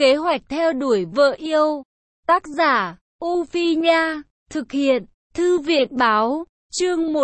Kế hoạch theo đuổi vợ yêu. Tác giả, U Phi Nha. Thực hiện, Thư viện Báo. Chương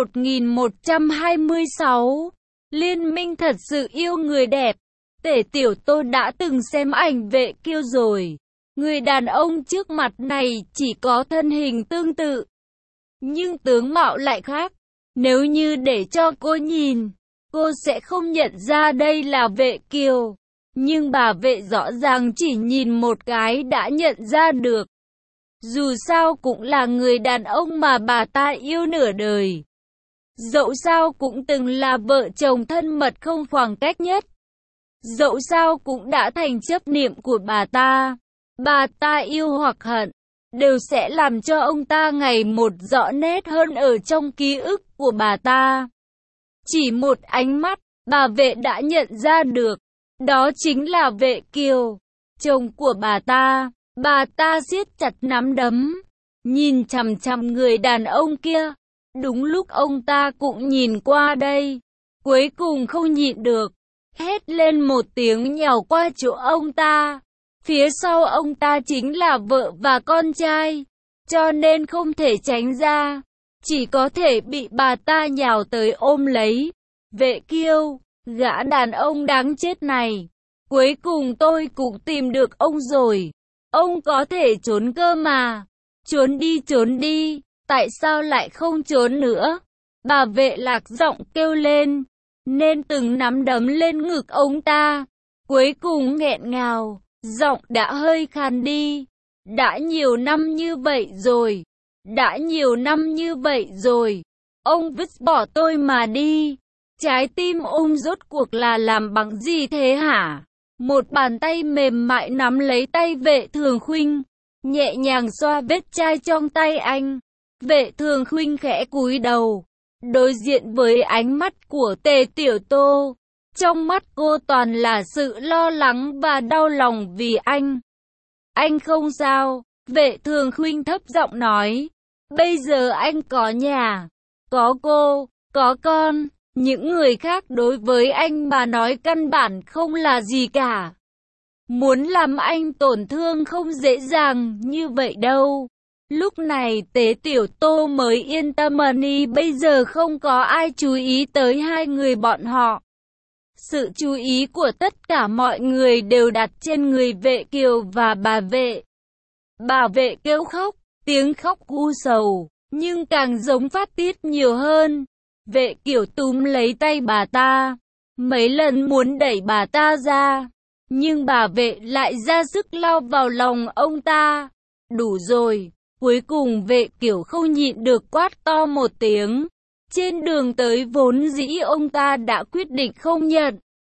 1126. Liên minh thật sự yêu người đẹp. Tể Tiểu Tô đã từng xem ảnh Vệ Kiêu rồi. Người đàn ông trước mặt này chỉ có thân hình tương tự, nhưng tướng mạo lại khác. Nếu như để cho cô nhìn, cô sẽ không nhận ra đây là Vệ Kiêu. Nhưng bà Vệ rõ ràng chỉ nhìn một cái đã nhận ra được. Dù sao cũng là người đàn ông mà bà ta yêu nửa đời. Dẫu sao cũng từng là vợ chồng thân mật không khoảng cách nhất. Dẫu sao cũng đã thành chấp niệm của bà ta. Bà ta yêu hoặc hận, đều sẽ làm cho ông ta ngày một rõ nét hơn ở trong ký ức của bà ta. Chỉ một ánh mắt, bà Vệ đã nhận ra được. Đó chính là Vệ Kiêu, chồng của bà ta. Bà ta siết chặt nắm đấm, nhìn chằm chằm người đàn ông kia. Đúng lúc ông ta cũng nhìn qua đây, cuối cùng không nhịn được, hét lên một tiếng nhào qua chỗ ông ta. Phía sau ông ta chính là vợ và con trai, cho nên không thể tránh ra, chỉ có thể bị bà ta nhào tới ôm lấy. Vệ Kiêu, gã đàn ông đáng chết này, cuối cùng tôi cũng tìm được ông rồi. Ông có thể trốn cơ mà. Trốn đi, tại sao lại không trốn nữa? Bà Vệ lạc giọng kêu lên, nên từng nắm đấm lên ngực ông ta. Cuối cùng nghẹn ngào, giọng đã hơi khàn đi. Đã nhiều năm như vậy rồi. Đã nhiều năm như vậy rồi. Ông vứt bỏ tôi mà đi. Trái tim ông rốt cuộc là làm bằng gì thế hả? Một bàn tay mềm mại nắm lấy tay Vệ Thường Khuynh, nhẹ nhàng xoa vết chai trong tay anh. Vệ Thường Khuynh khẽ cúi đầu, đối diện với ánh mắt của Tề Tiểu Tô. Trong mắt cô toàn là sự lo lắng và đau lòng vì anh. Anh không sao, Vệ Thường Khuynh thấp giọng nói. Bây giờ anh có nhà, có cô, có con. Những người khác đối với anh mà nói căn bản không là gì cả. Muốn làm anh tổn thương không dễ dàng như vậy đâu. Lúc này Tế Tiểu Tô mới yên tâm bây giờ không có ai chú ý tới hai người bọn họ. Sự chú ý của tất cả mọi người đều đặt trên người Vệ Kiều và bà Vệ. Bà Vệ kêu khóc, tiếng khóc u sầu, nhưng càng giống phát tiết nhiều hơn. Vệ Kiều túm lấy tay bà ta, mấy lần muốn đẩy bà ta ra, nhưng bà Vệ lại ra sức lao vào lòng ông ta. Đủ rồi, cuối cùng Vệ Kiều không nhịn được quát to một tiếng. Trên đường tới vốn dĩ ông ta đã quyết định không nhận,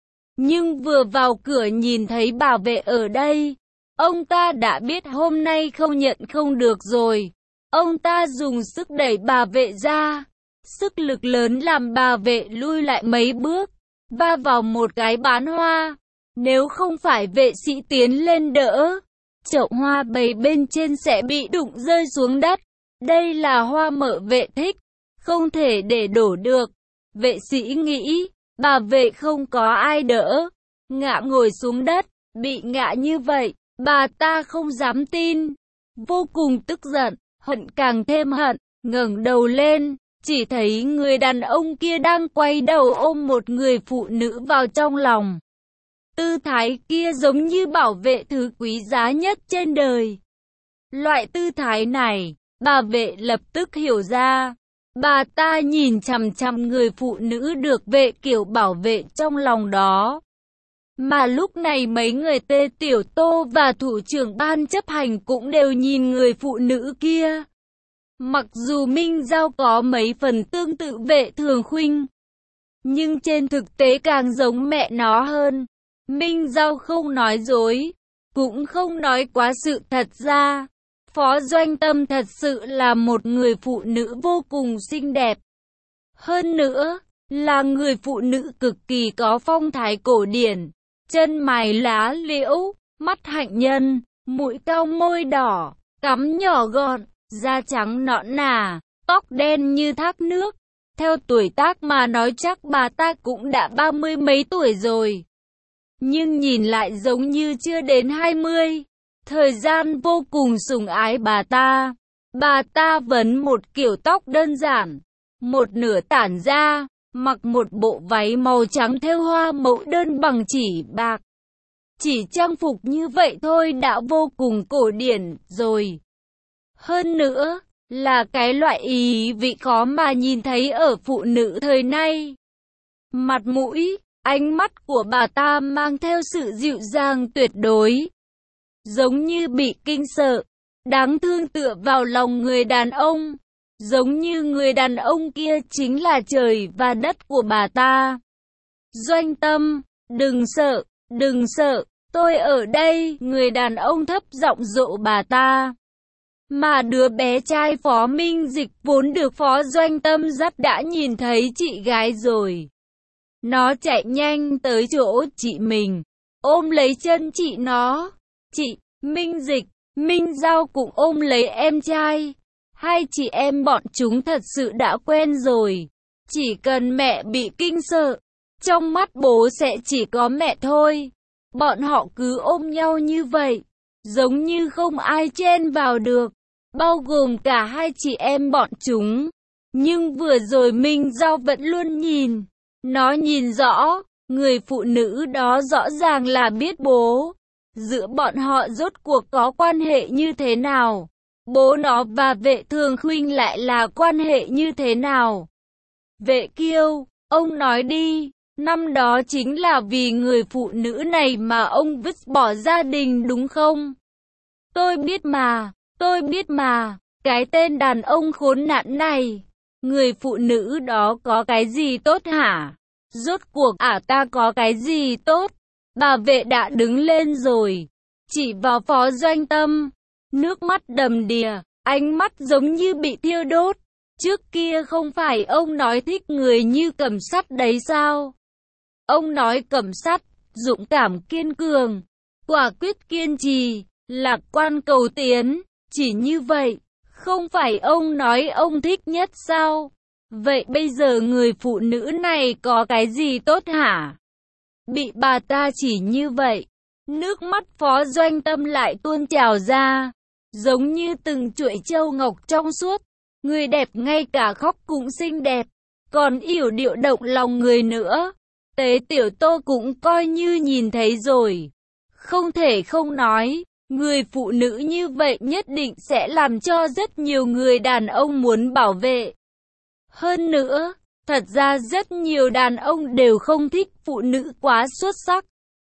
nhưng vừa vào cửa nhìn thấy bà Vệ ở đây, ông ta đã biết hôm nay không nhận không được rồi. Ông ta dùng sức đẩy bà Vệ ra. Sức lực lớn làm bà Vệ lui lại mấy bước, va vào một cái bán hoa. Nếu không phải vệ sĩ tiến lên đỡ, chậu hoa bày bên trên sẽ bị đụng rơi xuống đất. Đây là hoa mợ Vệ thích, không thể để đổ được. Vệ sĩ nghĩ, bà Vệ không có ai đỡ, ngã ngồi xuống đất. Bị ngã như vậy, bà ta không dám tin, vô cùng tức giận, hận càng thêm hận, ngẩng đầu lên. Chỉ thấy người đàn ông kia đang quay đầu ôm một người phụ nữ vào trong lòng. Tư thái kia giống như bảo vệ thứ quý giá nhất trên đời. Loại tư thái này, bà Vệ lập tức hiểu ra. Bà ta nhìn chằm chằm người phụ nữ được Vệ Kiều bảo vệ trong lòng đó. Mà lúc này mấy người Tề Tiểu Tô và thủ trưởng ban chấp hành cũng đều nhìn người phụ nữ kia. Mặc dù Minh Giao có mấy phần tương tự Vệ Thường Khuynh, nhưng trên thực tế càng giống mẹ nó hơn. Minh Giao không nói dối, cũng không nói quá sự thật ra. Phó Doanh Tâm thật sự là một người phụ nữ vô cùng xinh đẹp. Hơn nữa, là người phụ nữ cực kỳ có phong thái cổ điển. Chân mày lá liễu, mắt hạnh nhân, mũi cao môi đỏ, cắm nhỏ gọn. Da trắng nõn nà, tóc đen như thác nước. Theo tuổi tác mà nói chắc bà ta cũng đã 30 mấy tuổi rồi. nhưng nhìn lại giống như chưa đến 20. Thời gian vô cùng sủng ái bà ta. Bà ta vấn một kiểu tóc đơn giản, một nửa tản ra, mặc một bộ váy màu trắng thêu hoa mẫu đơn bằng chỉ bạc. Chỉ trang phục như vậy thôi đã vô cùng cổ điển rồi. Hơn nữa, là cái loại ý vị khó mà nhìn thấy ở phụ nữ thời nay. Mặt mũi, ánh mắt của bà ta mang theo sự dịu dàng tuyệt đối. Giống như bị kinh sợ, đáng thương tựa vào lòng người đàn ông. Giống như người đàn ông kia chính là trời và đất của bà ta. Doanh Tâm, đừng sợ, đừng sợ, tôi ở đây, người đàn ông thấp giọng dỗ bà ta. Mà đứa bé trai Phó Minh Dịch vốn được Phó Doanh Tâm dắt đã nhìn thấy chị gái rồi. Nó chạy nhanh tới chỗ chị mình, ôm lấy chân chị nó. Chị, Minh Dịch, Minh Giao cũng ôm lấy em trai. Hai chị em bọn chúng thật sự đã quen rồi. Chỉ cần mẹ bị kinh sợ, trong mắt bố sẽ chỉ có mẹ thôi. Bọn họ cứ ôm nhau như vậy, giống như không ai chen vào được, bao gồm cả hai chị em bọn chúng. Nhưng vừa rồi Minh Giao vẫn luôn nhìn. Nó nhìn rõ, người phụ nữ đó rõ ràng là biết bố. Giữa bọn họ rốt cuộc có quan hệ như thế nào? Bố nó và Vệ Thường Khuynh lại là quan hệ như thế nào? Vệ Kiêu, ông nói đi, năm đó chính là vì người phụ nữ này mà ông vứt bỏ gia đình đúng không? Tôi biết mà, cái tên đàn ông khốn nạn này. Người phụ nữ đó có cái gì tốt hả? Rốt cuộc ta có cái gì tốt? Bà Vệ đã đứng lên rồi, chỉ vào Phó Doanh Tâm, nước mắt đầm đìa, ánh mắt giống như bị thiêu đốt. Trước kia không phải ông nói thích người như Cẩm Sắt đấy sao? Ông nói Cẩm Sắt, dũng cảm kiên cường, quả quyết kiên trì, lạc quan cầu tiến, chỉ như vậy. Không phải ông nói ông thích nhất sao? Vậy bây giờ người phụ nữ này có cái gì tốt hả? Bị bà ta chỉ như vậy, nước mắt Phó Doanh Tâm lại tuôn trào ra, giống như từng chuỗi châu ngọc trong suốt. Người đẹp ngay cả khóc cũng xinh đẹp, còn yểu điệu động lòng người nữa. Tế Tiểu Tô cũng coi như nhìn thấy rồi. Không thể không nói, người phụ nữ như vậy nhất định sẽ làm cho rất nhiều người đàn ông muốn bảo vệ. Hơn nữa, thật ra rất nhiều đàn ông đều không thích phụ nữ quá xuất sắc.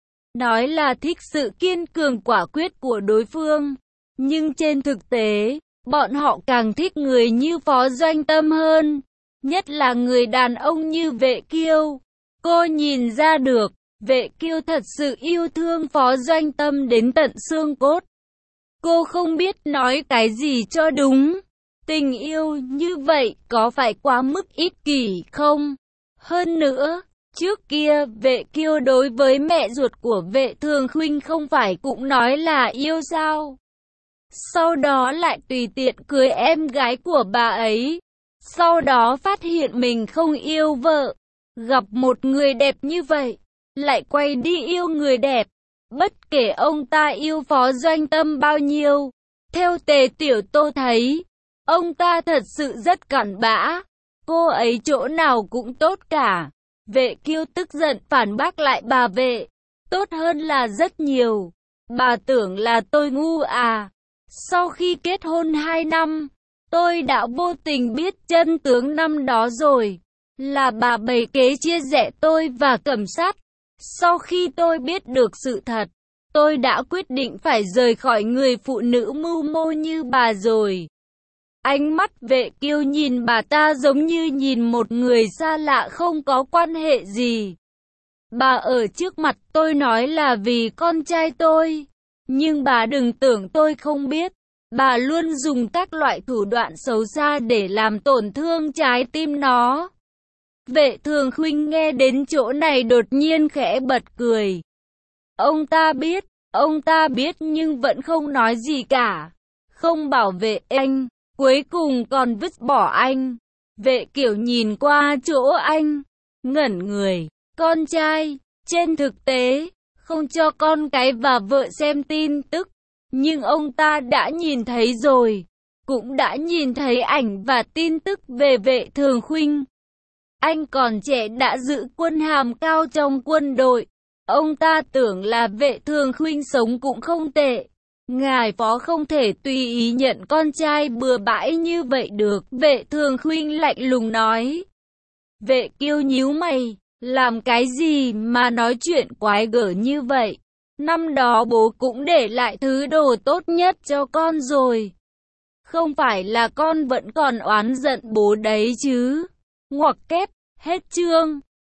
Nói là thích sự kiên cường quả quyết của đối phương, nhưng trên thực tế, bọn họ càng thích người như Phó Doanh Tâm hơn, nhất là người đàn ông như Vệ Kiêu. Cô nhìn ra được, Vệ Kiêu thật sự yêu thương Phó Doanh Tâm đến tận xương cốt. Cô không biết nói cái gì cho đúng. Tình yêu như vậy có phải quá mức ích kỷ không? Hơn nữa, trước kia Vệ Kiêu đối với mẹ ruột của Vệ Thường Khuynh không phải cũng nói là yêu sao? Sau đó lại tùy tiện cưới em gái của bà ấy. Sau đó phát hiện mình không yêu vợ. Gặp một người đẹp như vậy, lại quay đi yêu người đẹp. Bất kể ông ta yêu Phó Doanh Tâm bao nhiêu, theo Tề Tiểu Tô thấy, ông ta thật sự rất cặn bã. Cô ấy chỗ nào cũng tốt cả. Vệ Kiêu tức giận phản bác lại bà Vệ. Tốt hơn là rất nhiều. Bà tưởng là tôi ngu à? Sau khi kết hôn 2 năm, tôi đã vô tình biết chân tướng năm đó rồi. Là bà bày kế chia rẽ tôi và Cẩm Sắt. Sau khi tôi biết được sự thật, tôi đã quyết định phải rời khỏi người phụ nữ mưu mô như bà rồi. Ánh mắt Vệ Kiêu nhìn bà ta giống như nhìn một người xa lạ không có quan hệ gì. Bà ở trước mặt tôi nói là vì con trai tôi. Nhưng bà đừng tưởng tôi không biết. Bà luôn dùng các loại thủ đoạn xấu xa để làm tổn thương trái tim nó. Vệ Thường Khuynh nghe đến chỗ này đột nhiên khẽ bật cười. Ông ta biết nhưng vẫn không nói gì cả. Không bảo vệ anh, cuối cùng còn vứt bỏ anh. Vệ Kiểu nhìn qua chỗ anh, ngẩn người. Con trai, trên thực tế, không cho con cái và vợ xem tin tức. Nhưng ông ta đã nhìn thấy rồi, cũng đã nhìn thấy ảnh và tin tức về Vệ Thường Khuynh. Anh còn trẻ đã giữ quân hàm cao trong quân đội. Ông ta tưởng là Vệ Thường Khuynh sống cũng không tệ. Ngài phó không thể tùy ý nhận con trai bừa bãi như vậy được. Vệ Thường Khuynh lạnh lùng nói. Vệ Kiêu nhíu mày, làm cái gì mà nói chuyện quái gở như vậy? Năm đó bố cũng để lại thứ đồ tốt nhất cho con rồi. Không phải là con vẫn còn oán giận bố đấy chứ? Ngoặc kép, hết chương.